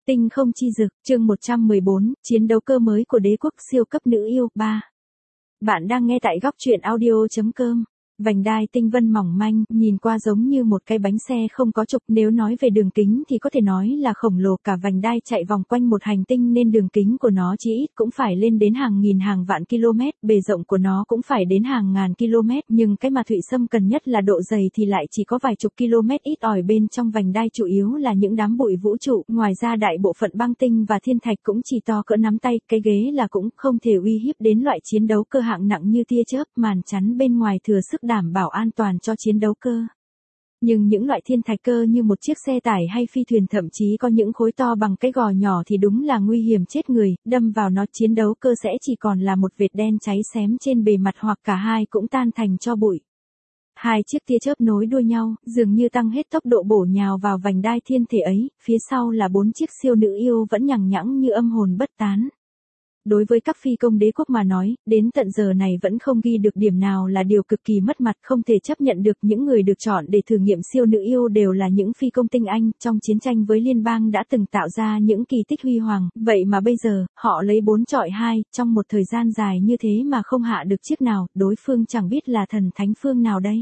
Tinh không chi dực, chương 114, chiến đấu cơ mới của đế quốc siêu cấp nữ yêu, 3. Bạn đang nghe tại góc truyện audio.com. Vành đai tinh vân mỏng manh, nhìn qua giống như một cái bánh xe không có trục, nếu nói về đường kính thì có thể nói là khổng lồ, cả vành đai chạy vòng quanh một hành tinh nên đường kính của nó chỉ ít cũng phải lên đến hàng nghìn hàng vạn km, bề rộng của nó cũng phải đến hàng ngàn km, nhưng cái mà Thụy Sâm cần nhất là độ dày thì lại chỉ có vài chục km ít ỏi. Bên trong vành đai chủ yếu là những đám bụi vũ trụ, ngoài ra đại bộ phận băng tinh và thiên thạch cũng chỉ to cỡ nắm tay, cái ghế là cũng không thể uy hiếp đến loại chiến đấu cơ hạng nặng như tia chớp, màn chắn bên ngoài thừa sức đảm bảo an toàn cho chiến đấu cơ. Nhưng những loại thiên thạch cơ như một chiếc xe tải hay phi thuyền, thậm chí có những khối to bằng cái gò nhỏ thì đúng là nguy hiểm chết người, đâm vào nó chiến đấu cơ sẽ chỉ còn là một vệt đen cháy xém trên bề mặt hoặc cả hai cũng tan thành tro bụi. Hai chiếc tia chớp nối đuôi nhau, dường như tăng hết tốc độ bổ nhào vào vành đai thiên thể ấy, phía sau là 4 chiếc siêu nữ yêu vẫn nhằng nhẵng như âm hồn bất tán. Đối với các phi công đế quốc mà nói, đến tận giờ này vẫn không ghi được điểm nào là điều cực kỳ mất mặt, không thể chấp nhận được. Những người được chọn để thử nghiệm siêu nữ yêu đều là những phi công tinh anh, trong chiến tranh với liên bang đã từng tạo ra những kỳ tích huy hoàng, vậy mà bây giờ, họ lấy 4 chọi 2, trong một thời gian dài như thế mà không hạ được chiếc nào, đối phương chẳng biết là thần thánh phương nào đây.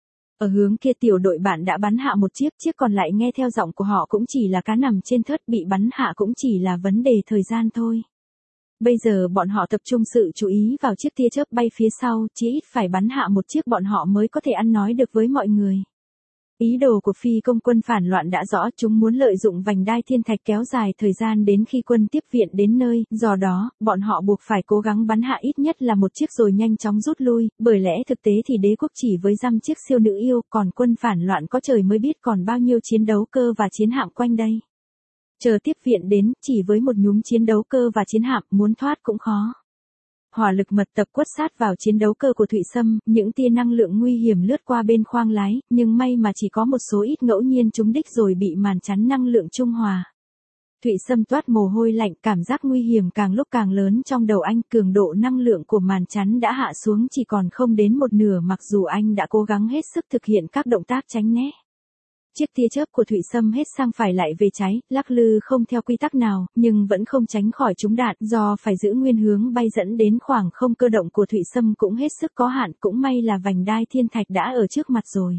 Ở hướng kia tiểu đội bạn đã bắn hạ một chiếc còn lại nghe theo giọng của họ cũng chỉ là cá nằm trên thớt, bị bắn hạ cũng chỉ là vấn đề thời gian thôi. Bây giờ bọn họ tập trung sự chú ý vào chiếc tia chớp bay phía sau, chỉ ít phải bắn hạ một chiếc bọn họ mới có thể ăn nói được với mọi người. Ý đồ của phi công quân phản loạn đã rõ, chúng muốn lợi dụng vành đai thiên thạch kéo dài thời gian đến khi quân tiếp viện đến nơi, do đó, bọn họ buộc phải cố gắng bắn hạ ít nhất là một chiếc rồi nhanh chóng rút lui, bởi lẽ thực tế thì đế quốc chỉ với dăm chiếc siêu nữ yêu, còn quân phản loạn có trời mới biết còn bao nhiêu chiến đấu cơ và chiến hạm quanh đây. Chờ tiếp viện đến, chỉ với một nhúm chiến đấu cơ và chiến hạm, muốn thoát cũng khó. Hỏa lực mật tập quất sát vào chiến đấu cơ của Thụy Sâm, những tia năng lượng nguy hiểm lướt qua bên khoang lái, nhưng may mà chỉ có một số ít ngẫu nhiên trúng đích rồi bị màn chắn năng lượng trung hòa. Thụy Sâm toát mồ hôi lạnh, cảm giác nguy hiểm càng lúc càng lớn trong đầu anh, cường độ năng lượng của màn chắn đã hạ xuống chỉ còn không đến một nửa mặc dù anh đã cố gắng hết sức thực hiện các động tác tránh né. Chiếc tia chớp của Thụy Sâm hết sang phải lại về trái, lắc lư không theo quy tắc nào, nhưng vẫn không tránh khỏi trúng đạn, do phải giữ nguyên hướng bay dẫn đến khoảng không cơ động của Thụy Sâm cũng hết sức có hạn, cũng may là vành đai thiên thạch đã ở trước mặt rồi.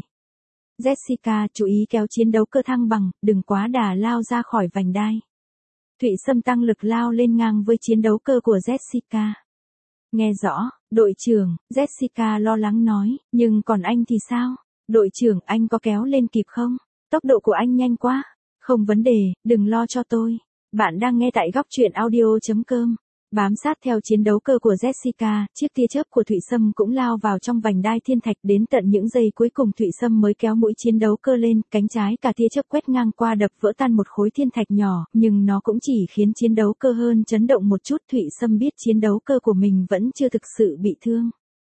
Jessica, chú ý kéo chiến đấu cơ thăng bằng, đừng quá đà lao ra khỏi vành đai. Thụy Sâm tăng lực lao lên ngang với chiến đấu cơ của Jessica. Nghe rõ, đội trưởng, Jessica lo lắng nói, nhưng còn anh thì sao? Đội trưởng, anh có kéo lên kịp không? Tốc độ của anh nhanh quá. Không vấn đề, đừng lo cho tôi. Bạn đang nghe tại góc truyện audio.com. Bám sát theo chiến đấu cơ của Jessica, chiếc tia chớp của Thụy Sâm cũng lao vào trong vành đai thiên thạch, đến tận những giây cuối cùng Thụy Sâm mới kéo mũi chiến đấu cơ lên, cánh trái cả tia chớp quét ngang qua đập vỡ tan một khối thiên thạch nhỏ, nhưng nó cũng chỉ khiến chiến đấu cơ hơn chấn động một chút. Thụy Sâm biết chiến đấu cơ của mình vẫn chưa thực sự bị thương.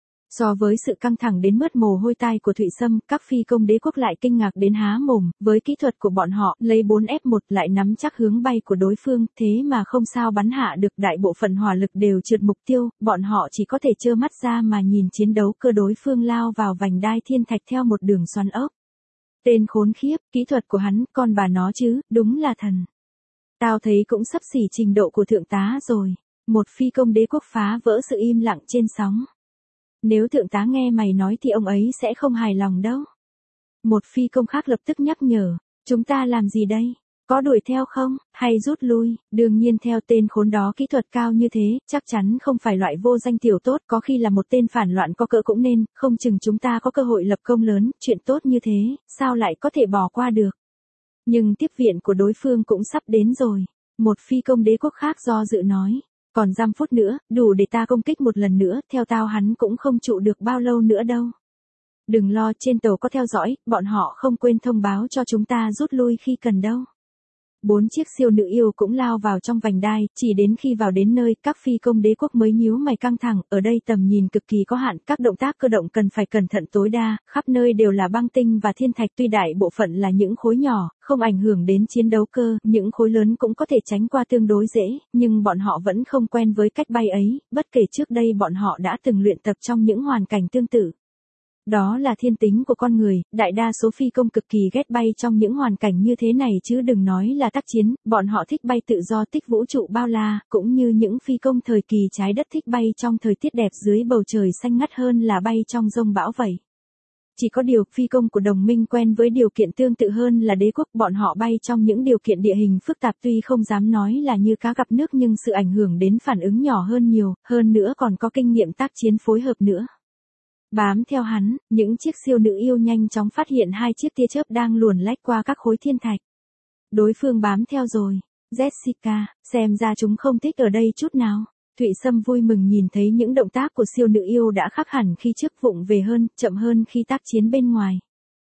So với sự căng thẳng đến mướt mồ hôi tai của Thụy Sâm, các phi công đế quốc lại kinh ngạc đến há mồm, với kỹ thuật của bọn họ, lấy 4F1 lại nắm chắc hướng bay của đối phương, thế mà không sao bắn hạ được, đại bộ phận hỏa lực đều trượt mục tiêu, bọn họ chỉ có thể trơ mắt ra mà nhìn chiến đấu cơ đối phương lao vào vành đai thiên thạch theo một đường xoắn ốc. Tên khốn khiếp, kỹ thuật của hắn, con bà nó chứ, đúng là thần. Tao thấy cũng sắp xỉ trình độ của thượng tá rồi. Một phi công đế quốc phá vỡ sự im lặng trên sóng. Nếu thượng tá nghe mày nói thì ông ấy sẽ không hài lòng đâu. Một phi công khác lập tức nhắc nhở, chúng ta làm gì đây? Có đuổi theo không? Hay rút lui? Đương nhiên theo tên khốn đó kỹ thuật cao như thế, chắc chắn không phải loại vô danh tiểu tốt, có khi là một tên phản loạn có cỡ cũng nên, không chừng chúng ta có cơ hội lập công lớn, chuyện tốt như thế, sao lại có thể bỏ qua được? Nhưng tiếp viện của đối phương cũng sắp đến rồi. Một phi công đế quốc khác do dự nói. Còn dăm phút nữa, đủ để ta công kích một lần nữa, theo tao hắn cũng không trụ được bao lâu nữa đâu. Đừng lo, trên tàu có theo dõi, bọn họ không quên thông báo cho chúng ta rút lui khi cần đâu. 4 chiếc siêu nữ yêu cũng lao vào trong vành đai, chỉ đến khi vào đến nơi, các phi công đế quốc mới nhíu mày căng thẳng, ở đây tầm nhìn cực kỳ có hạn, các động tác cơ động cần phải cẩn thận tối đa, khắp nơi đều là băng tinh và thiên thạch, tuy đại bộ phận là những khối nhỏ, không ảnh hưởng đến chiến đấu cơ, những khối lớn cũng có thể tránh qua tương đối dễ, nhưng bọn họ vẫn không quen với cách bay ấy, bất kể trước đây bọn họ đã từng luyện tập trong những hoàn cảnh tương tự. Đó là thiên tính của con người, đại đa số phi công cực kỳ ghét bay trong những hoàn cảnh như thế này chứ đừng nói là tác chiến, bọn họ thích bay tự do tích vũ trụ bao la, cũng như những phi công thời kỳ trái đất thích bay trong thời tiết đẹp dưới bầu trời xanh ngắt hơn là bay trong giông bão vậy. Chỉ có điều, phi công của đồng minh quen với điều kiện tương tự hơn là đế quốc, bọn họ bay trong những điều kiện địa hình phức tạp tuy không dám nói là như cá gặp nước nhưng sự ảnh hưởng đến phản ứng nhỏ hơn nhiều, hơn nữa còn có kinh nghiệm tác chiến phối hợp nữa. Bám theo hắn, những chiếc siêu nữ yêu nhanh chóng phát hiện hai chiếc tia chớp đang luồn lách qua các khối thiên thạch. Đối phương bám theo rồi. Jessica, xem ra chúng không thích ở đây chút nào. Thụy Sâm vui mừng nhìn thấy những động tác của siêu nữ yêu đã khác hẳn khi trước, vụng về hơn, chậm hơn khi tác chiến bên ngoài.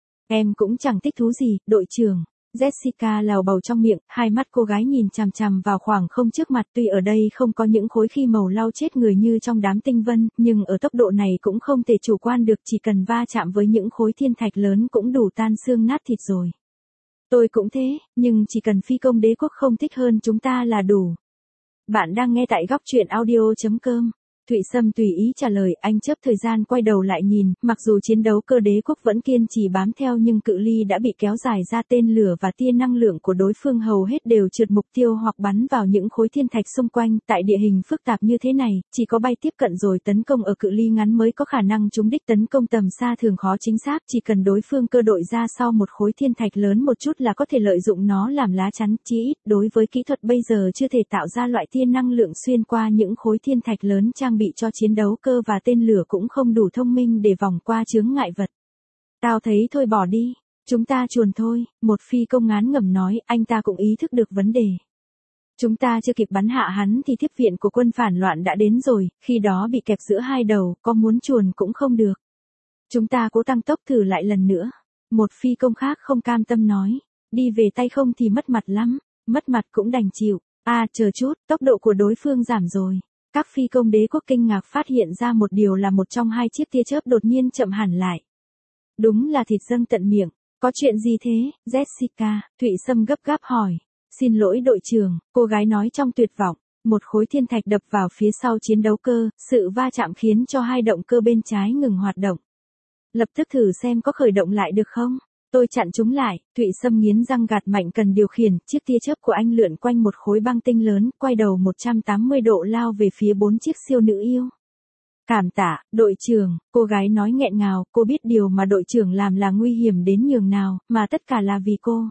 Em cũng chẳng thích thú gì, đội trưởng. Jessica lào bầu trong miệng, hai mắt cô gái nhìn chằm chằm vào khoảng không trước mặt, tuy ở đây không có những khối khí màu lau chết người như trong đám tinh vân, nhưng ở tốc độ này cũng không thể chủ quan được, chỉ cần va chạm với những khối thiên thạch lớn cũng đủ tan xương nát thịt rồi. Tôi cũng thế, nhưng chỉ cần phi công đế quốc không thích hơn chúng ta là đủ. Bạn đang nghe tại góc truyện audio.com. Thụy Sâm tùy ý trả lời, anh chớp thời gian quay đầu lại nhìn, mặc dù chiến đấu cơ đế quốc vẫn kiên trì bám theo nhưng cự ly đã bị kéo dài ra, tên lửa và tia năng lượng của đối phương hầu hết đều trượt mục tiêu hoặc bắn vào những khối thiên thạch xung quanh, tại địa hình phức tạp như thế này, chỉ có bay tiếp cận rồi tấn công ở cự ly ngắn mới có khả năng trúng đích, tấn công tầm xa thường khó chính xác, chỉ cần đối phương cơ đội ra sau một khối thiên thạch lớn một chút là có thể lợi dụng nó làm lá chắn, chí ít, đối với kỹ thuật bây giờ chưa thể tạo ra loại tia năng lượng xuyên qua những khối thiên thạch lớn, trang bị cho chiến đấu cơ và tên lửa cũng không đủ thông minh để vòng qua chướng ngại vật. Tao thấy thôi bỏ đi, chúng ta chuồn thôi, một phi công ngán ngẩm nói, anh ta cũng ý thức được vấn đề. Chúng ta chưa kịp bắn hạ hắn thì tiếp viện của quân phản loạn đã đến rồi, khi đó bị kẹp giữa hai đầu, có muốn chuồn cũng không được. Chúng ta cố tăng tốc thử lại lần nữa. Một phi công khác không cam tâm nói, đi về tay không thì mất mặt lắm, mất mặt cũng đành chịu. Chờ chút, tốc độ của đối phương giảm rồi. Các phi công đế quốc kinh ngạc phát hiện ra một điều là một trong hai chiếc tia chớp đột nhiên chậm hẳn lại. Đúng là thịt dâng tận miệng. Có chuyện gì thế, Jessica? Thụy Sâm gấp gáp hỏi. Xin lỗi đội trưởng, cô gái nói trong tuyệt vọng. Một khối thiên thạch đập vào phía sau chiến đấu cơ, sự va chạm khiến cho hai động cơ bên trái ngừng hoạt động. Lập tức thử xem có khởi động lại được không? Tôi chặn chúng lại, Thụy Sâm nghiến răng gạt mạnh cần điều khiển, chiếc tia chớp của anh lượn quanh một khối băng tinh lớn, quay đầu 180 độ lao về phía 4 chiếc siêu nữ yêu. Cảm tạ, đội trưởng, cô gái nói nghẹn ngào, cô biết điều mà đội trưởng làm là nguy hiểm đến nhường nào, mà tất cả là vì cô.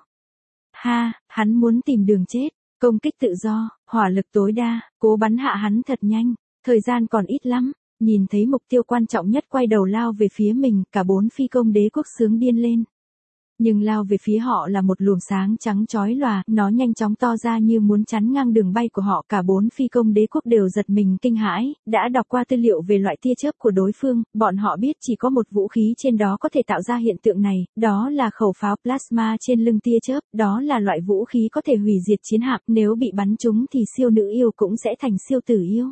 Hắn muốn tìm đường chết, công kích tự do, hỏa lực tối đa, cố bắn hạ hắn thật nhanh, thời gian còn ít lắm. Nhìn thấy mục tiêu quan trọng nhất quay đầu lao về phía mình, cả 4 phi công đế quốc sướng điên lên. Nhưng lao về phía họ là một luồng sáng trắng chói lòa, nó nhanh chóng to ra như muốn chắn ngang đường bay của họ, cả 4 phi công đế quốc đều giật mình kinh hãi, đã đọc qua tư liệu về loại tia chớp của đối phương, bọn họ biết chỉ có một vũ khí trên đó có thể tạo ra hiện tượng này, đó là khẩu pháo plasma trên lưng tia chớp, đó là loại vũ khí có thể hủy diệt chiến hạm, nếu bị bắn trúng thì siêu nữ yêu cũng sẽ thành siêu tử yêu.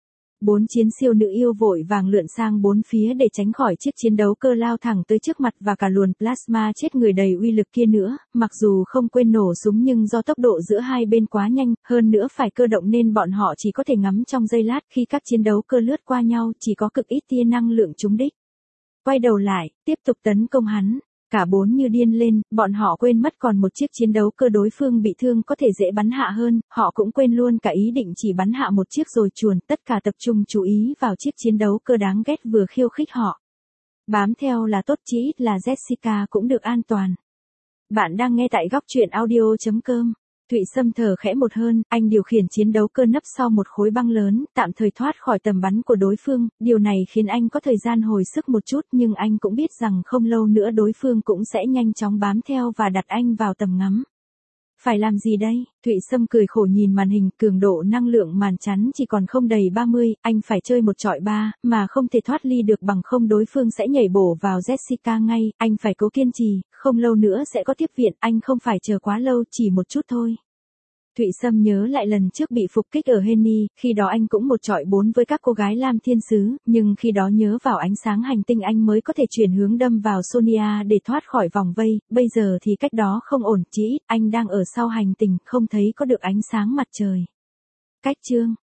4 chiến siêu nữ yêu vội vàng lượn sang 4 phía để tránh khỏi chiếc chiến đấu cơ lao thẳng tới trước mặt và cả luồng plasma chết người đầy uy lực kia nữa, mặc dù không quên nổ súng nhưng do tốc độ giữa hai bên quá nhanh, hơn nữa phải cơ động nên bọn họ chỉ có thể ngắm trong giây lát, khi các chiến đấu cơ lướt qua nhau chỉ có cực ít tia năng lượng trúng đích. Quay đầu lại, tiếp tục tấn công hắn. Cả 4 như điên lên, bọn họ quên mất còn một chiếc chiến đấu cơ đối phương bị thương có thể dễ bắn hạ hơn, họ cũng quên luôn cả ý định chỉ bắn hạ một chiếc rồi chuồn, tất cả tập trung chú ý vào chiếc chiến đấu cơ đáng ghét vừa khiêu khích họ. Bám theo là tốt, chí ít là Jessica cũng được an toàn. Bạn đang nghe tại góc truyện audio.com. Thụy Sâm thở khẽ một hơi, anh điều khiển chiến đấu cơ nấp sau một khối băng lớn, tạm thời thoát khỏi tầm bắn của đối phương, điều này khiến anh có thời gian hồi sức một chút nhưng anh cũng biết rằng không lâu nữa đối phương cũng sẽ nhanh chóng bám theo và đặt anh vào tầm ngắm. Phải làm gì đây? Thụy Sâm cười khổ nhìn màn hình, cường độ năng lượng màn chắn chỉ còn không đầy 30, anh phải chơi một chọi 3, mà không thể thoát ly được bằng không đối phương sẽ nhảy bổ vào Jessica ngay, anh phải cố kiên trì, không lâu nữa sẽ có tiếp viện, anh không phải chờ quá lâu, chỉ một chút thôi. Thụy Sâm nhớ lại lần trước bị phục kích ở Henny, khi đó anh cũng một chọi 4 với các cô gái Lam Thiên Sứ, nhưng khi đó nhớ vào ánh sáng hành tinh anh mới có thể chuyển hướng đâm vào Sonia để thoát khỏi vòng vây, bây giờ thì cách đó không ổn, chí ít anh đang ở sau hành tinh, không thấy có được ánh sáng mặt trời. Cách chương